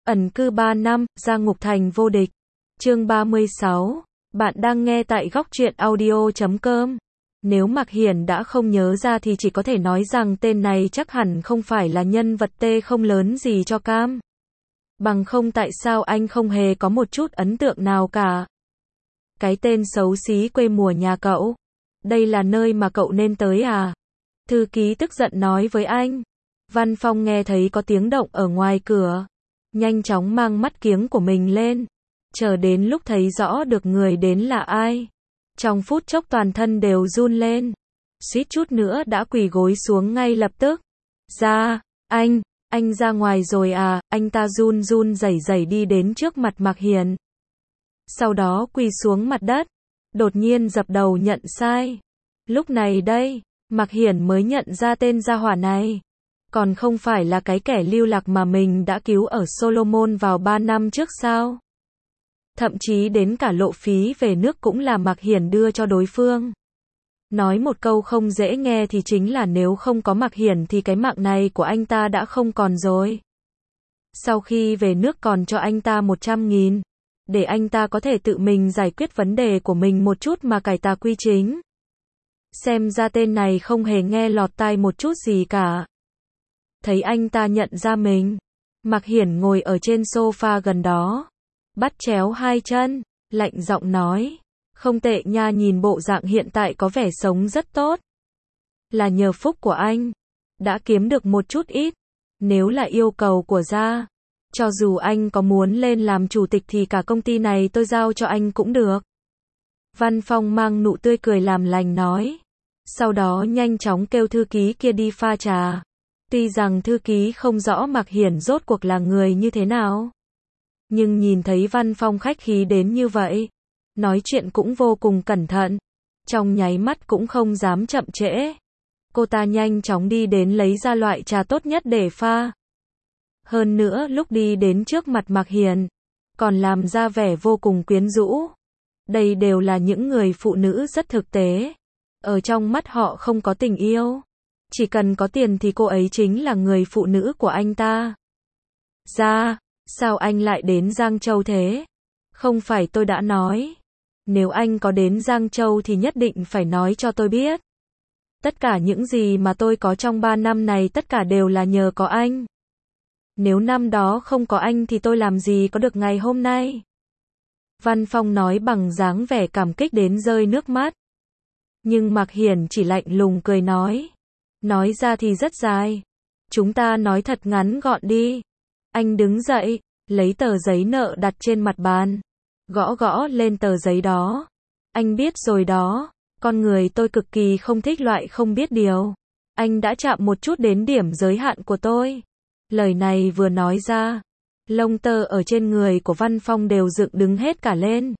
Ẩn cư 3 năm, ra ngục thành vô địch. Chương 36. Bạn đang nghe tại góc truyện audio.com. Nếu Mạc Hiển đã không nhớ ra thì chỉ có thể nói rằng tên này chắc hẳn không phải là nhân vật tê không lớn gì cho Cam. Bằng không tại sao anh không hề có một chút ấn tượng nào cả. Cái tên xấu xí quê mùa nhà cậu. Đây là nơi mà cậu nên tới à? Thư ký tức giận nói với anh. Văn Phong nghe thấy có tiếng động ở ngoài cửa. Nhanh chóng mang mắt kiếng của mình lên. Chờ đến lúc thấy rõ được người đến là ai. Trong phút chốc toàn thân đều run lên. Suýt chút nữa đã quỳ gối xuống ngay lập tức. Ra, anh ra ngoài rồi à? Anh ta run run rẩy rẩy đi đến trước mặt Mạc Hiển. Sau đó quỳ xuống mặt đất. Đột nhiên dập đầu nhận sai. Lúc này đây, Mạc Hiển mới nhận ra tên gia hỏa này. Còn không phải là cái kẻ lưu lạc mà mình đã cứu ở Solomon vào 3 năm trước sao? Thậm chí đến cả lộ phí về nước cũng là Mạc Hiển đưa cho đối phương. Nói một câu không dễ nghe thì chính là nếu không có Mạc Hiển thì cái mạng này của anh ta đã không còn rồi. Sau khi về nước còn cho anh ta 100.000. Để anh ta có thể tự mình giải quyết vấn đề của mình một chút mà cải tà quy chính. Xem ra tên này không hề nghe lọt tai một chút gì cả. Thấy anh ta nhận ra mình, Mạc Hiển ngồi ở trên sofa gần đó, bắt chéo hai chân, lạnh giọng nói, không tệ nha, nhìn bộ dạng hiện tại có vẻ sống rất tốt. Là nhờ phúc của anh, đã kiếm được một chút ít. Nếu là yêu cầu của gia, cho dù anh có muốn lên làm chủ tịch thì cả công ty này tôi giao cho anh cũng được. Văn Phong mang nụ tươi cười làm lành nói. Sau đó nhanh chóng kêu thư ký kia đi pha trà. Tuy rằng thư ký không rõ Mạc Hiển rốt cuộc là người như thế nào. Nhưng nhìn thấy Văn Phong khách khí đến như vậy. Nói chuyện cũng vô cùng cẩn thận. Trong nháy mắt cũng không dám chậm trễ. Cô ta nhanh chóng đi đến lấy ra loại trà tốt nhất để pha. Hơn nữa lúc đi đến trước mặt Mạc Hiển, còn làm ra vẻ vô cùng quyến rũ. Đây đều là những người phụ nữ rất thực tế. Ở trong mắt họ không có tình yêu. Chỉ cần có tiền thì cô ấy chính là người phụ nữ của anh ta. Ra, sao anh lại đến Giang Châu thế? Không phải tôi đã nói. Nếu anh có đến Giang Châu thì nhất định phải nói cho tôi biết. Tất cả những gì mà tôi có trong 3 năm này tất cả đều là nhờ có anh. Nếu năm đó không có anh thì tôi làm gì có được ngày hôm nay. Văn Phong nói bằng dáng vẻ cảm kích đến rơi nước mắt. Nhưng Mạc Hiển chỉ lạnh lùng cười nói. Nói ra thì rất dài. Chúng ta nói thật ngắn gọn đi. Anh đứng dậy, lấy tờ giấy nợ đặt trên mặt bàn. Gõ gõ lên tờ giấy đó. Anh biết rồi đó. Con người tôi cực kỳ không thích loại không biết điều. Anh đã chạm một chút đến điểm giới hạn của tôi. Lời này vừa nói ra. Lông tơ ở trên người của Văn Phong đều dựng đứng hết cả lên.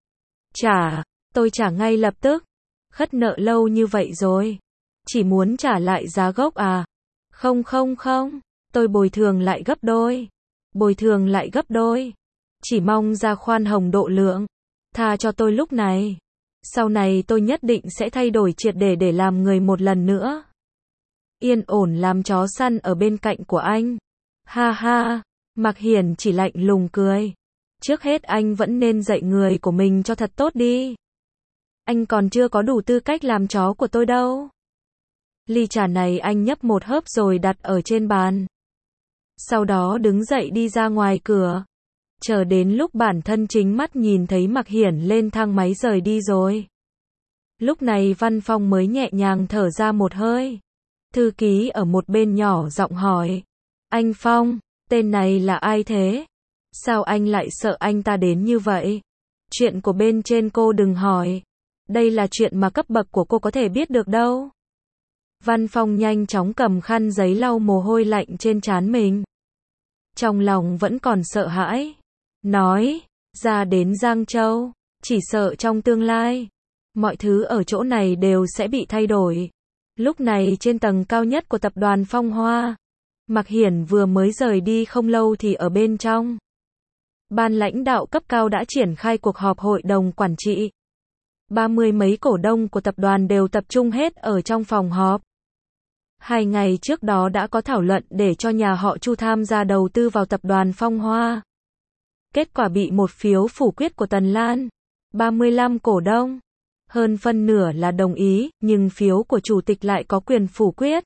Tôi trả ngay lập tức. Khất nợ lâu như vậy rồi. Chỉ muốn trả lại giá gốc à? Không, tôi bồi thường lại gấp đôi. Bồi thường lại gấp đôi. Chỉ mong ra khoan hồng độ lượng. Tha cho tôi lúc này. Sau này tôi nhất định sẽ thay đổi triệt để làm người một lần nữa. Yên ổn làm chó săn ở bên cạnh của anh. Ha ha, Mạc Hiển chỉ lạnh lùng cười. Trước hết anh vẫn nên dạy người của mình cho thật tốt đi. Anh còn chưa có đủ tư cách làm chó của tôi đâu. Ly trà này anh nhấp một hớp rồi đặt ở trên bàn. Sau đó đứng dậy đi ra ngoài cửa. Chờ đến lúc bản thân chính mắt nhìn thấy Mạc Hiển lên thang máy rời đi rồi. Lúc này Văn Phong mới nhẹ nhàng thở ra một hơi. Thư ký ở một bên nhỏ giọng hỏi. Anh Phong, tên này là ai thế? Sao anh lại sợ anh ta đến như vậy? Chuyện của bên trên cô đừng hỏi. Đây là chuyện mà cấp bậc của cô có thể biết được đâu. Văn Phong nhanh chóng cầm khăn giấy lau mồ hôi lạnh trên trán mình. Trong lòng vẫn còn sợ hãi. Nói, ra đến Giang Châu, chỉ sợ trong tương lai, mọi thứ ở chỗ này đều sẽ bị thay đổi. Lúc này trên tầng cao nhất của tập đoàn Phong Hoa, Mạc Hiển vừa mới rời đi không lâu thì ở bên trong. Ban lãnh đạo cấp cao đã triển khai cuộc họp hội đồng quản trị. 30 mấy cổ đông của tập đoàn đều tập trung hết ở trong phòng họp. 2 ngày trước đó đã có thảo luận để cho nhà họ Chu tham gia đầu tư vào tập đoàn Phong Hoa. Kết quả bị một phiếu phủ quyết của Tần Lan. 35 cổ đông. Hơn phân nửa là đồng ý, nhưng phiếu của chủ tịch lại có quyền phủ quyết.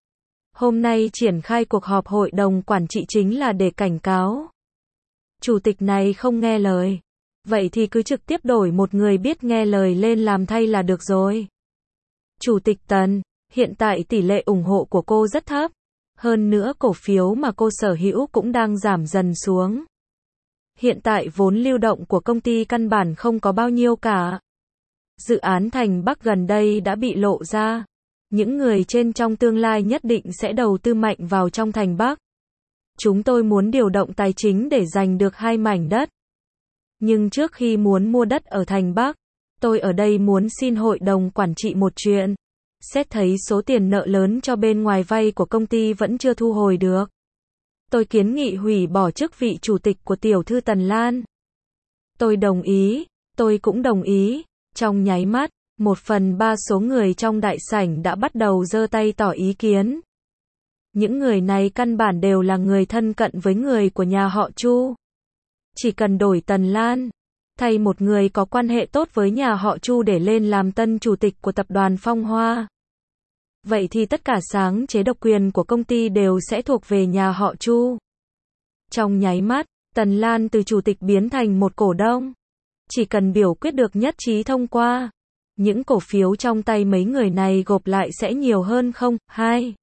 Hôm nay triển khai cuộc họp hội đồng quản trị chính là để cảnh cáo. Chủ tịch này không nghe lời. Vậy thì cứ trực tiếp đổi một người biết nghe lời lên làm thay là được rồi. Chủ tịch Tần, hiện tại tỷ lệ ủng hộ của cô rất thấp. Hơn nữa cổ phiếu mà cô sở hữu cũng đang giảm dần xuống. Hiện tại vốn lưu động của công ty căn bản không có bao nhiêu cả. Dự án Thành Bắc gần đây đã bị lộ ra. Những người trên trong tương lai nhất định sẽ đầu tư mạnh vào trong Thành Bắc. Chúng tôi muốn điều động tài chính để giành được 2 mảnh đất. Nhưng trước khi muốn mua đất ở Thành Bắc, tôi ở đây muốn xin hội đồng quản trị một chuyện. Xét thấy số tiền nợ lớn cho bên ngoài vay của công ty vẫn chưa thu hồi được. Tôi kiến nghị hủy bỏ chức vị chủ tịch của tiểu thư Tần Lan. Tôi đồng ý, tôi cũng đồng ý. Trong nháy mắt, 1/3 số người trong đại sảnh đã bắt đầu giơ tay tỏ ý kiến. Những người này căn bản đều là người thân cận với người của nhà họ Chu. Chỉ cần đổi Tần Lan, thay một người có quan hệ tốt với nhà họ Chu để lên làm tân chủ tịch của tập đoàn Phong Hoa. Vậy thì tất cả sáng chế độc quyền của công ty đều sẽ thuộc về nhà họ Chu. Trong nháy mắt, Tần Lan từ chủ tịch biến thành một cổ đông. Chỉ cần biểu quyết được nhất trí thông qua, những cổ phiếu trong tay mấy người này gộp lại sẽ nhiều hơn 0,2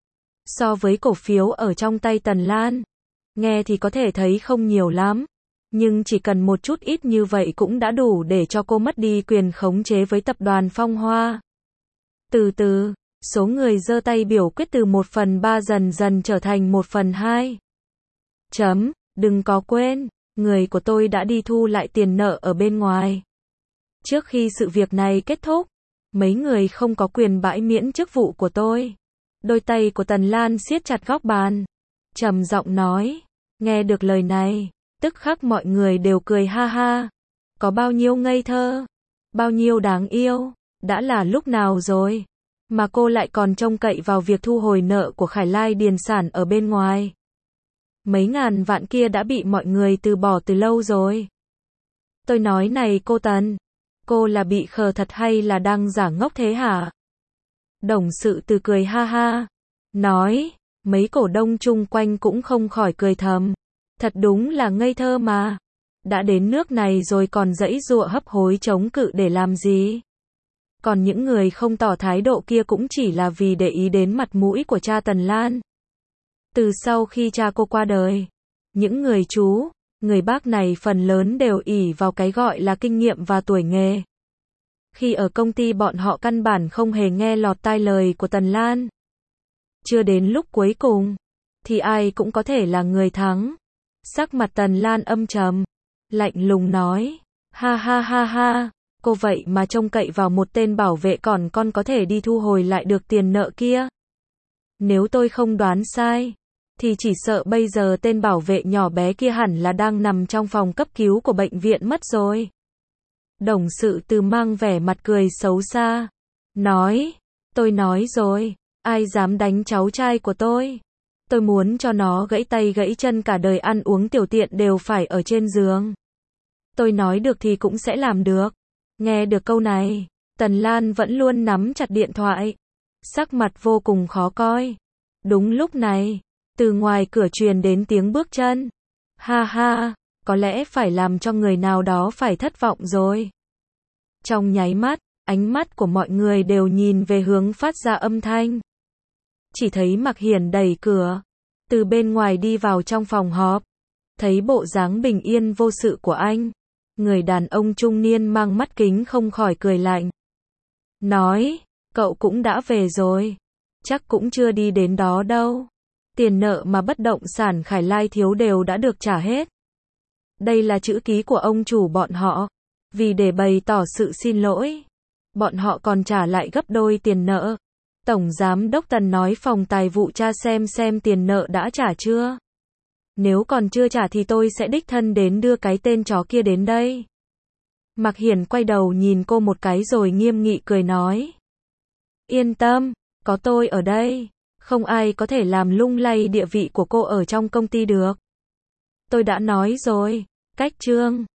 so với cổ phiếu ở trong tay Tần Lan. Nghe thì có thể thấy không nhiều lắm, nhưng chỉ cần một chút ít như vậy cũng đã đủ để cho cô mất đi quyền khống chế với tập đoàn Phong Hoa. Từ từ, số người giơ tay biểu quyết từ 1/3 dần dần trở thành 1/2. Đừng có quên, người của tôi đã đi thu lại tiền nợ ở bên ngoài. Trước khi sự việc này kết thúc, mấy người không có quyền bãi miễn chức vụ của tôi. Đôi tay của Tần Lan siết chặt góc bàn, trầm giọng nói. Nghe được lời này, tức khắc mọi người đều cười ha ha. Có bao nhiêu ngây thơ, bao nhiêu đáng yêu, đã là lúc nào rồi mà cô lại còn trông cậy vào việc thu hồi nợ của Khải Lai Điền Sản ở bên ngoài. Mấy ngàn vạn kia đã bị mọi người từ bỏ từ lâu rồi. Tôi nói này cô Tần, cô là bị khờ thật hay là đang giả ngốc thế hả? Đồng sự Từ cười ha ha, nói, mấy cổ đông chung quanh cũng không khỏi cười thầm. Thật đúng là ngây thơ mà. Đã đến nước này rồi còn giãy giụa hấp hối chống cự để làm gì? Còn những người không tỏ thái độ kia cũng chỉ là vì để ý đến mặt mũi của cha Tần Lan. Từ sau khi cha cô qua đời, những người chú, người bác này phần lớn đều ỷ vào cái gọi là kinh nghiệm và tuổi nghề. Khi ở công ty bọn họ căn bản không hề nghe lọt tai lời của Tần Lan. Chưa đến lúc cuối cùng, thì ai cũng có thể là người thắng. Sắc mặt Tần Lan âm trầm, lạnh lùng nói, ha ha ha ha, cô vậy mà trông cậy vào một tên bảo vệ còn con có thể đi thu hồi lại được tiền nợ kia. Nếu tôi không đoán sai, thì chỉ sợ bây giờ tên bảo vệ nhỏ bé kia hẳn là đang nằm trong phòng cấp cứu của bệnh viện mất rồi. Đồng sự Từ mang vẻ mặt cười xấu xa, nói, tôi nói rồi, ai dám đánh cháu trai của tôi. Tôi muốn cho nó gãy tay gãy chân cả đời ăn uống tiểu tiện đều phải ở trên giường. Tôi nói được thì cũng sẽ làm được. Nghe được câu này, Tần Lan vẫn luôn nắm chặt điện thoại. Sắc mặt vô cùng khó coi. Đúng lúc này, từ ngoài cửa truyền đến tiếng bước chân. Ha ha, có lẽ phải làm cho người nào đó phải thất vọng rồi. Trong nháy mắt, ánh mắt của mọi người đều nhìn về hướng phát ra âm thanh. Chỉ thấy Mạc Hiển đẩy cửa, từ bên ngoài đi vào trong phòng họp. Thấy bộ dáng bình yên vô sự của anh, người đàn ông trung niên mang mắt kính không khỏi cười lạnh. Nói, cậu cũng đã về rồi. Chắc cũng chưa đi đến đó đâu. Tiền nợ mà bất động sản Khải Lai thiếu đều đã được trả hết. Đây là chữ ký của ông chủ bọn họ. Vì để bày tỏ sự xin lỗi, bọn họ còn trả lại gấp đôi tiền nợ. Tổng Giám đốc Tần nói phòng tài vụ tra xem tiền nợ đã trả chưa. Nếu còn chưa trả thì tôi sẽ đích thân đến đưa cái tên chó kia đến đây. Mạc Hiển quay đầu nhìn cô một cái rồi nghiêm nghị cười nói. Yên tâm, có tôi ở đây, Không ai có thể làm lung lay địa vị của cô ở trong công ty được. Tôi đã nói rồi. Cách Trương.